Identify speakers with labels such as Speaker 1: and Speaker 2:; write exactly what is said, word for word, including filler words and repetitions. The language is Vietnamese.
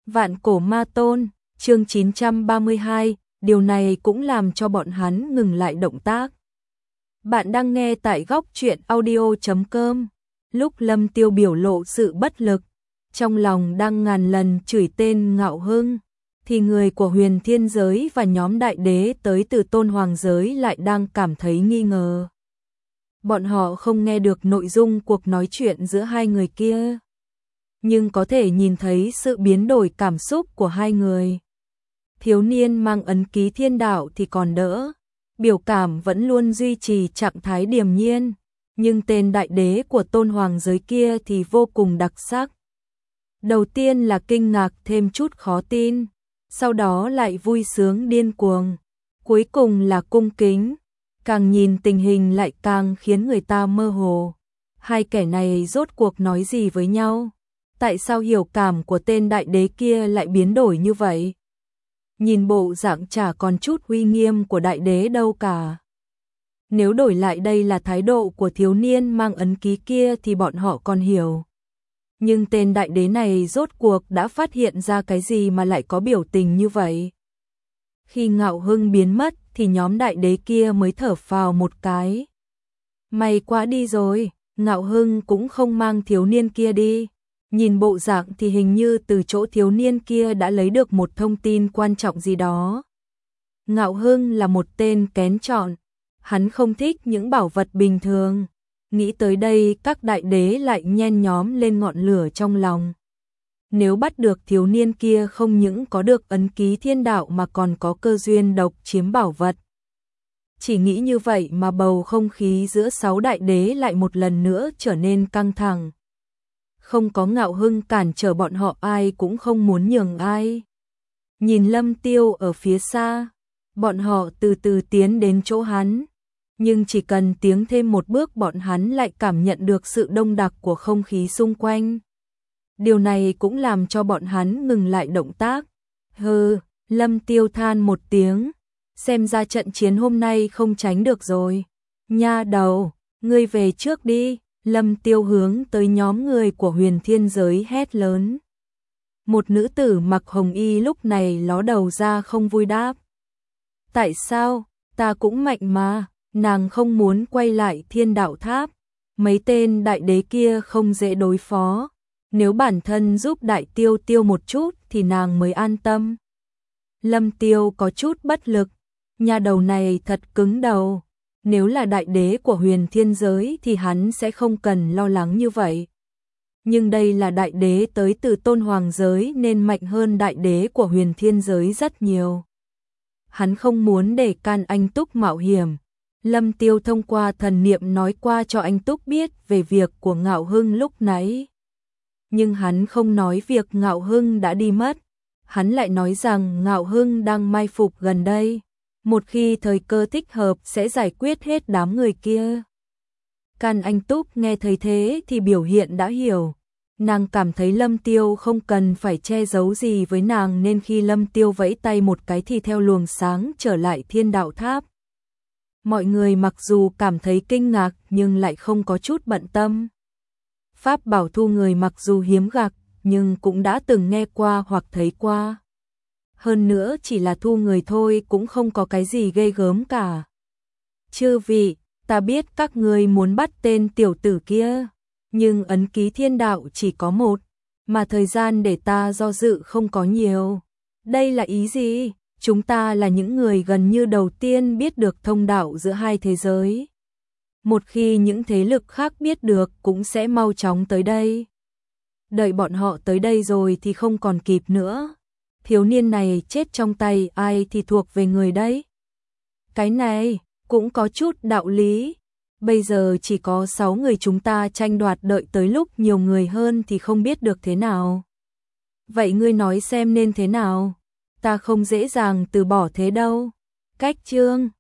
Speaker 1: Vạn cổ ma tôn, chương chín trăm ba mươi hai, điều này cũng làm cho bọn hắn ngừng lại động tác. Bạn đang nghe tại góc truyện audio chấm com. Lúc Lâm Tiêu biểu lộ sự bất lực, trong lòng đang ngàn lần chửi tên Ngạo Hưng, thì người của Huyền Thiên giới và nhóm đại đế tới từ Tôn Hoàng giới lại đang cảm thấy nghi ngờ. Bọn họ không nghe được nội dung cuộc nói chuyện giữa hai người kia, nhưng có thể nhìn thấy sự biến đổi cảm xúc của hai người. Thiếu niên mang ấn ký thiên đạo thì còn đỡ, biểu cảm vẫn luôn duy trì trạng thái điềm nhiên, nhưng tên đại đế của Tôn Hoàng giới kia thì vô cùng đặc sắc. Đầu tiên là kinh ngạc thêm chút khó tin, sau đó lại vui sướng điên cuồng, cuối cùng là cung kính, càng nhìn tình hình lại càng khiến người ta mơ hồ. Hai kẻ này rốt cuộc nói gì với nhau? Tại sao hiểu cảm của tên đại đế kia lại biến đổi như vậy? Nhìn bộ dạng chả còn chút uy nghiêm của đại đế đâu cả. Nếu đổi lại đây là thái độ của thiếu niên mang ấn ký kia thì bọn họ còn hiểu. Nhưng tên đại đế này rốt cuộc đã phát hiện ra cái gì mà lại có biểu tình như vậy? Khi Ngạo Hưng biến mất thì nhóm đại đế kia mới thở phào một cái. May quá đi rồi, Ngạo Hưng cũng không mang thiếu niên kia đi. Nhìn bộ dạng thì hình như từ chỗ thiếu niên kia đã lấy được một thông tin quan trọng gì đó. Ngạo Hưng là một tên kén chọn, hắn không thích những bảo vật bình thường. Nghĩ tới đây các đại đế lại nhen nhóm lên ngọn lửa trong lòng. Nếu bắt được thiếu niên kia không những có được ấn ký thiên đạo mà còn có cơ duyên độc chiếm bảo vật. Chỉ nghĩ như vậy mà bầu không khí giữa sáu đại đế lại một lần nữa trở nên căng thẳng. Không có Ngạo Hưng cản trở bọn họ ai cũng không muốn nhường ai. Nhìn Lâm Tiêu ở phía xa, bọn họ từ từ tiến đến chỗ hắn. Nhưng chỉ cần tiến thêm một bước bọn hắn lại cảm nhận được sự đông đặc của không khí xung quanh. Điều này cũng làm cho bọn hắn ngừng lại động tác. Hừ, Lâm Tiêu than một tiếng, xem ra trận chiến hôm nay không tránh được rồi. Nha đầu, ngươi về trước đi. Lâm Tiêu hướng tới nhóm người của Huyền Thiên giới hét lớn. Một nữ tử mặc hồng y lúc này ló đầu ra không vui đáp. Tại sao? Ta cũng mạnh mà. Nàng không muốn quay lại Thiên Đạo Tháp. Mấy tên đại đế kia không dễ đối phó. Nếu bản thân giúp đại tiêu tiêu một chút thì nàng mới an tâm. Lâm Tiêu có chút bất lực. Nhà đầu này thật cứng đầu. Nếu là đại đế của Huyền Thiên giới thì hắn sẽ không cần lo lắng như vậy. Nhưng đây là đại đế tới từ Tôn Hoàng giới nên mạnh hơn đại đế của Huyền Thiên giới rất nhiều. Hắn không muốn để can anh Túc mạo hiểm. Lâm Tiêu thông qua thần niệm nói qua cho anh Túc biết về việc của Ngạo Hưng lúc nãy. Nhưng hắn không nói việc Ngạo Hưng đã đi mất. Hắn lại nói rằng Ngạo Hưng đang mai phục gần đây. Một khi thời cơ thích hợp sẽ giải quyết hết đám người kia. Can anh Túc nghe thấy thế thì biểu hiện đã hiểu. Nàng cảm thấy Lâm Tiêu không cần phải che giấu gì với nàng nên khi Lâm Tiêu vẫy tay một cái thì theo luồng sáng trở lại Thiên Đạo Tháp. Mọi người mặc dù cảm thấy kinh ngạc nhưng lại không có chút bận tâm. Pháp bảo thu người mặc dù hiếm gặp nhưng cũng đã từng nghe qua hoặc thấy qua. Hơn nữa chỉ là thu người thôi cũng không có cái gì ghê gớm cả. Chư vị, ta biết các ngươi muốn bắt tên tiểu tử kia, nhưng ấn ký thiên đạo chỉ có một, mà thời gian để ta do dự không có nhiều. Đây là ý gì? Chúng ta là những người gần như đầu tiên biết được thông đạo giữa hai thế giới. Một khi những thế lực khác biết được cũng sẽ mau chóng tới đây. Đợi bọn họ tới đây rồi thì không còn kịp nữa. Thiếu niên này chết trong tay ai thì thuộc về người đấy. Cái này cũng có chút đạo lý. Bây giờ chỉ có sáu người chúng ta tranh đoạt, đợi tới lúc nhiều người hơn thì không biết được thế nào. Vậy ngươi nói xem nên thế nào? Ta không dễ dàng từ bỏ thế đâu. Cách chương